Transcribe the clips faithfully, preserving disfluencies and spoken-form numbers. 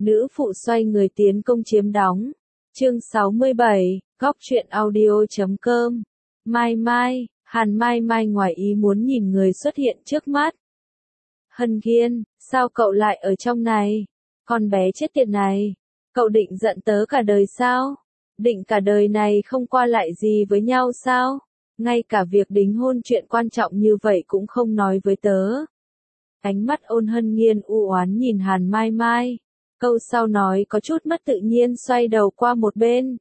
Nữ phụ xoay người tiến công chiếm đóng. Chương sáu mươi bảy, góc truyện audio chấm com. Mai Mai, Hàn Mai Mai ngoài ý muốn nhìn người xuất hiện trước mắt. Hân Hiên, sao cậu lại ở trong này? Con bé chết tiệt này, cậu định giận tớ cả đời sao? Định cả đời này không qua lại gì với nhau sao? Ngay cả việc đính hôn chuyện quan trọng như vậy cũng không nói với tớ. Ánh mắt Ôn Hân Nhiên u oán nhìn Hàn Mai Mai. Câu sau nói có chút mất tự nhiên xoay đầu qua một bên.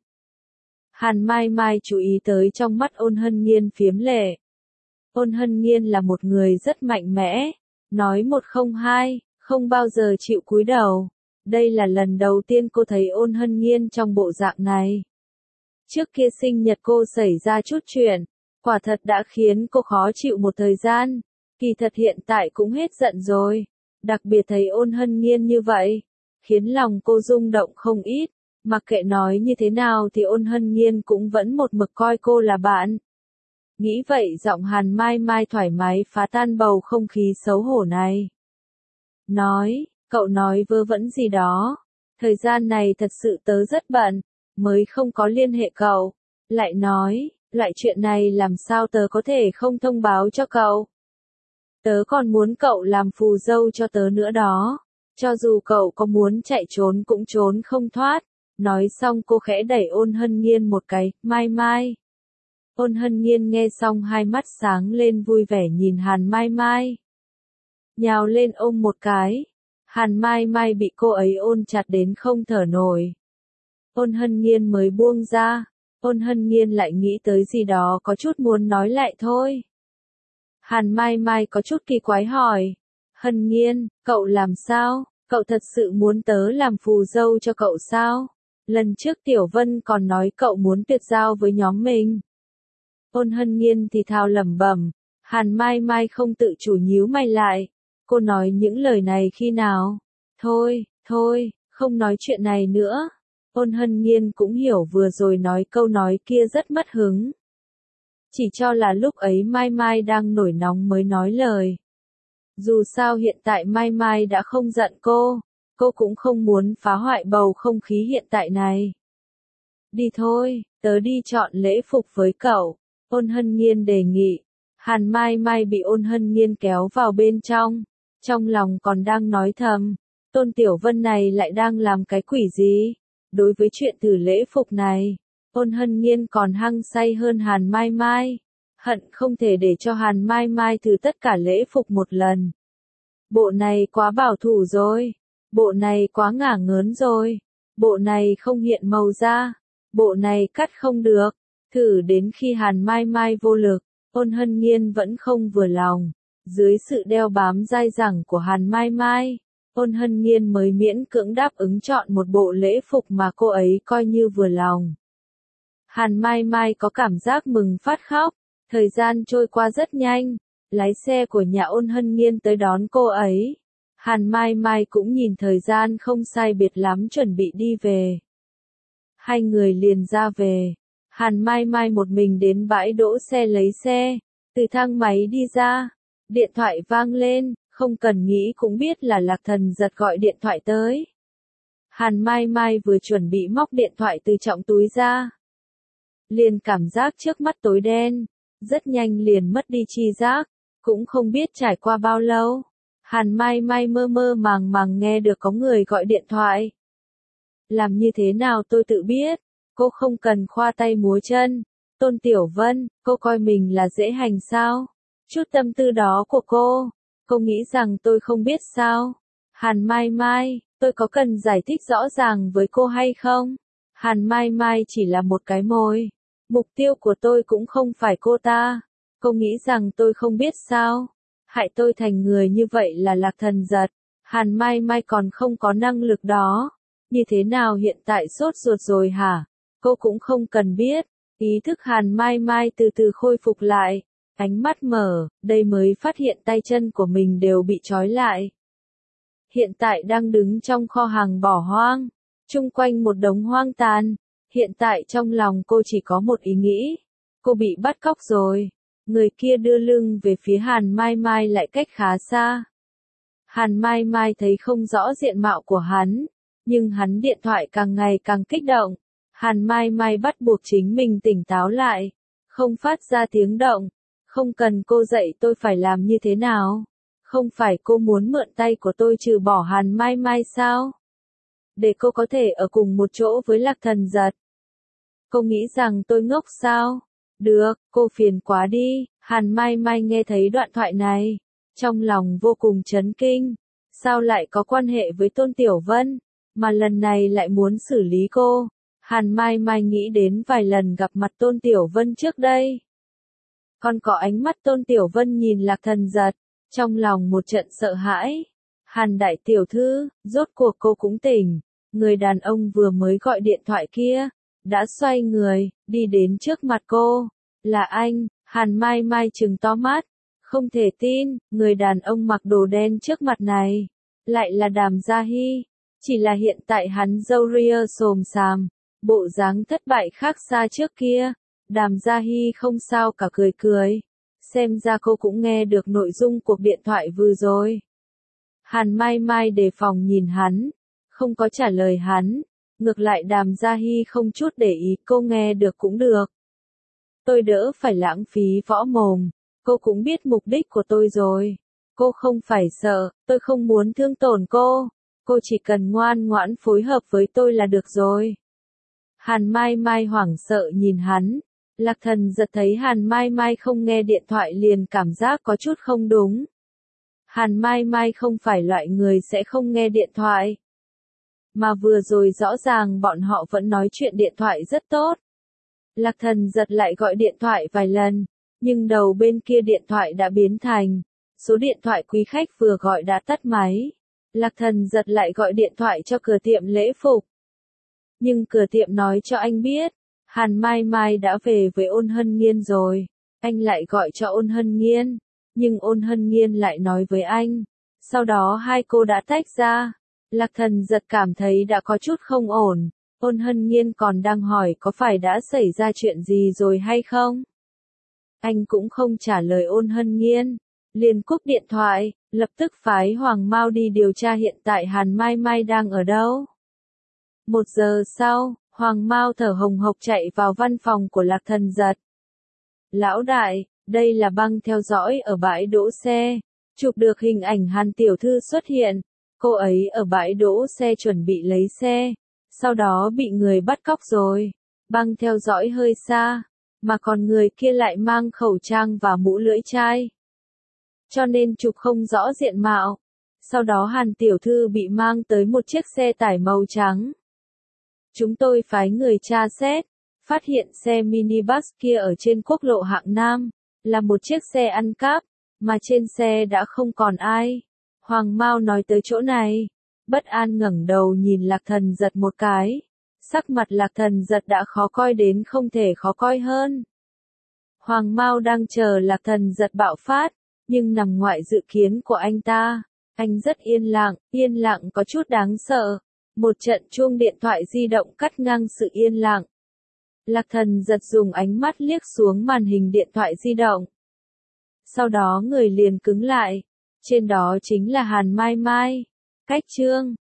Hàn Mai Mai chú ý tới trong mắt Ôn Hân Nhiên phiếm lệ. Ôn Hân Nhiên là một người rất mạnh mẽ. Nói một không hai, không bao giờ chịu cúi đầu. Đây là lần đầu tiên cô thấy Ôn Hân Nhiên trong bộ dạng này. Trước kia sinh nhật cô xảy ra chút chuyện, quả thật đã khiến cô khó chịu một thời gian. Kỳ thật hiện tại cũng hết giận rồi. Đặc biệt thấy Ôn Hân Nhiên như vậy, khiến lòng cô rung động không ít. Mặc kệ nói như thế nào thì Ôn Hân Nhiên cũng vẫn một mực coi cô là bạn. Nghĩ vậy giọng Hàn Mai Mai thoải mái phá tan bầu không khí xấu hổ này. Nói, cậu nói vớ vẩn gì đó. Thời gian này thật sự tớ rất bận, mới không có liên hệ cậu. Lại nói, loại chuyện này làm sao tớ có thể không thông báo cho cậu. Tớ còn muốn cậu làm phù dâu cho tớ nữa đó. Cho dù cậu có muốn chạy trốn cũng trốn không thoát. Nói xong cô khẽ đẩy Ôn Hân Nhiên một cái, Mai Mai. Ôn Hân Nhiên nghe xong hai mắt sáng lên vui vẻ nhìn Hàn Mai Mai. Nhào lên ôm một cái. Hàn Mai Mai bị cô ấy ôn chặt đến không thở nổi. Ôn Hân Nhiên mới buông ra. Ôn Hân Nhiên lại nghĩ tới gì đó có chút muốn nói lại thôi. Hàn Mai Mai có chút kỳ quái hỏi. Hân Nhiên, cậu làm sao? Cậu thật sự muốn tớ làm phù dâu cho cậu sao? Lần trước Tiểu Vân còn nói cậu muốn tuyệt giao với nhóm mình. Ôn Hân Nhiên thì thào lẩm bẩm. Hàn Mai Mai không tự chủ nhíu mày lại. Cô nói những lời này khi nào? Thôi, thôi, không nói chuyện này nữa. Ôn Hân Nhiên cũng hiểu vừa rồi nói câu nói kia rất mất hứng. Chỉ cho là lúc ấy Mai Mai đang nổi nóng mới nói lời. Dù sao hiện tại Mai Mai đã không giận cô, cô cũng không muốn phá hoại bầu không khí hiện tại này. Đi thôi, tớ đi chọn lễ phục với cậu, Ôn Hân Nhiên đề nghị. Hàn Mai Mai bị Ôn Hân Nhiên kéo vào bên trong, trong lòng còn đang nói thầm, Tôn Tiểu Vân này lại đang làm cái quỷ gì? Đối với chuyện thử lễ phục này, Ôn Hân Nhiên còn hăng say hơn Hàn Mai Mai. Hận không thể để cho Hàn Mai Mai thử tất cả lễ phục một lần. Bộ này quá bảo thủ rồi. Bộ này quá ngả ngớn rồi. Bộ này không hiện màu da. Bộ này cắt không được. Thử đến khi Hàn Mai Mai vô lực, Ôn Hân Nhiên vẫn không vừa lòng. Dưới sự đeo bám dai dẳng của Hàn Mai Mai, Ôn Hân Nhiên mới miễn cưỡng đáp ứng chọn một bộ lễ phục mà cô ấy coi như vừa lòng. Hàn Mai Mai có cảm giác mừng phát khóc. Thời gian trôi qua rất nhanh, lái xe của nhà Ôn Hân Nhiên tới đón cô ấy. Hàn Mai Mai cũng nhìn thời gian không sai biệt lắm chuẩn bị đi về. Hai người liền ra về. Hàn Mai Mai một mình đến bãi đỗ xe lấy xe, từ thang máy đi ra. Điện thoại vang lên, không cần nghĩ cũng biết là Lạc Thần Giật gọi điện thoại tới. Hàn Mai Mai vừa chuẩn bị móc điện thoại từ trong túi ra, liền cảm giác trước mắt tối đen. Rất nhanh liền mất đi tri giác, cũng không biết trải qua bao lâu. Hàn Mai Mai mơ mơ màng màng nghe được có người gọi điện thoại. Làm như thế nào tôi tự biết, cô không cần khoa tay múa chân. Tôn Tiểu Vân, cô coi mình là dễ hành sao? Chút tâm tư đó của cô, cô nghĩ rằng tôi không biết sao? Hàn Mai Mai, tôi có cần giải thích rõ ràng với cô hay không? Hàn Mai Mai chỉ là một cái mồi. Mục tiêu của tôi cũng không phải cô ta. Cô nghĩ rằng tôi không biết sao? Hại tôi thành người như vậy là Lạc Thần Giật. Hàn Mai Mai còn không có năng lực đó. Như thế nào hiện tại sốt ruột rồi hả? Cô cũng không cần biết. Ý thức Hàn Mai Mai từ từ khôi phục lại. Ánh mắt mở, đây mới phát hiện tay chân của mình đều bị trói lại. Hiện tại đang đứng trong kho hàng bỏ hoang. Chung quanh một đống hoang tàn. Hiện tại trong lòng cô chỉ có một ý nghĩ. Cô bị bắt cóc rồi. Người kia đưa lưng về phía Hàn Mai Mai lại cách khá xa. Hàn Mai Mai thấy không rõ diện mạo của hắn. Nhưng hắn điện thoại càng ngày càng kích động. Hàn Mai Mai bắt buộc chính mình tỉnh táo lại. Không phát ra tiếng động. Không cần cô dạy tôi phải làm như thế nào. Không phải cô muốn mượn tay của tôi trừ bỏ Hàn Mai Mai sao? Để cô có thể ở cùng một chỗ với Lạc Thần Giật. Cô nghĩ rằng tôi ngốc sao? Được, cô phiền quá đi. Hàn Mai Mai nghe thấy đoạn thoại này. Trong lòng vô cùng chấn kinh. Sao lại có quan hệ với Tôn Tiểu Vân? Mà lần này lại muốn xử lý cô. Hàn Mai Mai nghĩ đến vài lần gặp mặt Tôn Tiểu Vân trước đây. Còn có ánh mắt Tôn Tiểu Vân nhìn Lạc Thần Giật. Trong lòng một trận sợ hãi. Hàn đại tiểu thư, rốt cuộc cô cũng tỉnh. Người đàn ông vừa mới gọi điện thoại kia. Đã xoay người, đi đến trước mặt cô. Là anh. Hàn Mai Mai trừng to mắt. Không thể tin, người đàn ông mặc đồ đen trước mặt này. Lại là Đàm Gia Hy. Chỉ là hiện tại hắn râu ria xồm xàm. Bộ dáng thất bại khác xa trước kia. Đàm Gia Hy không sao cả cười cười. Xem ra cô cũng nghe được nội dung cuộc điện thoại vừa rồi. Hàn Mai Mai đề phòng nhìn hắn. Không có trả lời hắn. Ngược lại Đàm Gia Hy không chút để ý, cô nghe được cũng được. Tôi đỡ phải lãng phí võ mồm. Cô cũng biết mục đích của tôi rồi. Cô không phải sợ, tôi không muốn thương tổn cô. Cô chỉ cần ngoan ngoãn phối hợp với tôi là được rồi. Hàn Mai Mai hoảng sợ nhìn hắn. Lạc Thần Giật thấy Hàn Mai Mai không nghe điện thoại liền cảm giác có chút không đúng. Hàn Mai Mai không phải loại người sẽ không nghe điện thoại. Mà vừa rồi rõ ràng bọn họ vẫn nói chuyện điện thoại rất tốt. Lạc Thần Giật lại gọi điện thoại vài lần, nhưng đầu bên kia điện thoại đã biến thành số điện thoại quý khách vừa gọi đã tắt máy. Lạc Thần Giật lại gọi điện thoại cho cửa tiệm lễ phục. Nhưng cửa tiệm nói cho anh biết, Hàn Mai Mai đã về với Ôn Hân Nghiên rồi. Anh lại gọi cho Ôn Hân Nghiên, nhưng Ôn Hân Nghiên lại nói với anh. Sau đó hai cô đã tách ra. Lạc Thần Giật cảm thấy đã có chút không ổn. Ôn Hân Nghiên còn đang hỏi có phải đã xảy ra chuyện gì rồi hay không. Anh cũng không trả lời Ôn Hân Nghiên. Liền cúp điện thoại, lập tức phái Hoàng Mao đi điều tra hiện tại Hàn Mai Mai đang ở đâu. Một giờ sau, Hoàng Mao thở hồng hộc chạy vào văn phòng của Lạc Thần Giật. Lão đại, đây là băng theo dõi ở bãi đỗ xe. Chụp được hình ảnh Hàn tiểu thư xuất hiện. Cô ấy ở bãi đỗ xe chuẩn bị lấy xe. Sau đó bị người bắt cóc rồi. Băng theo dõi hơi xa. Mà còn người kia lại mang khẩu trang và mũ lưỡi chai. Cho nên chụp không rõ diện mạo. Sau đó Hàn tiểu thư bị mang tới một chiếc xe tải màu trắng. Chúng tôi phái người tra xét, phát hiện xe minibus kia ở trên quốc lộ hạng Nam, là một chiếc xe ăn cắp, mà trên xe đã không còn ai. Hoàng Mao nói tới chỗ này, bất an ngẩng đầu nhìn Lạc Thần Giật một cái. Sắc mặt Lạc Thần Giật đã khó coi đến không thể khó coi hơn. Hoàng Mao đang chờ Lạc Thần Giật bạo phát, nhưng nằm ngoài dự kiến của anh ta. Anh rất yên lặng, yên lặng có chút đáng sợ. Một trận chuông điện thoại di động cắt ngang sự yên lặng. Lạc Thần Giật dùng ánh mắt liếc xuống màn hình điện thoại di động. Sau đó người liền cứng lại. Trên đó chính là Hàn Mai Mai. Cách chương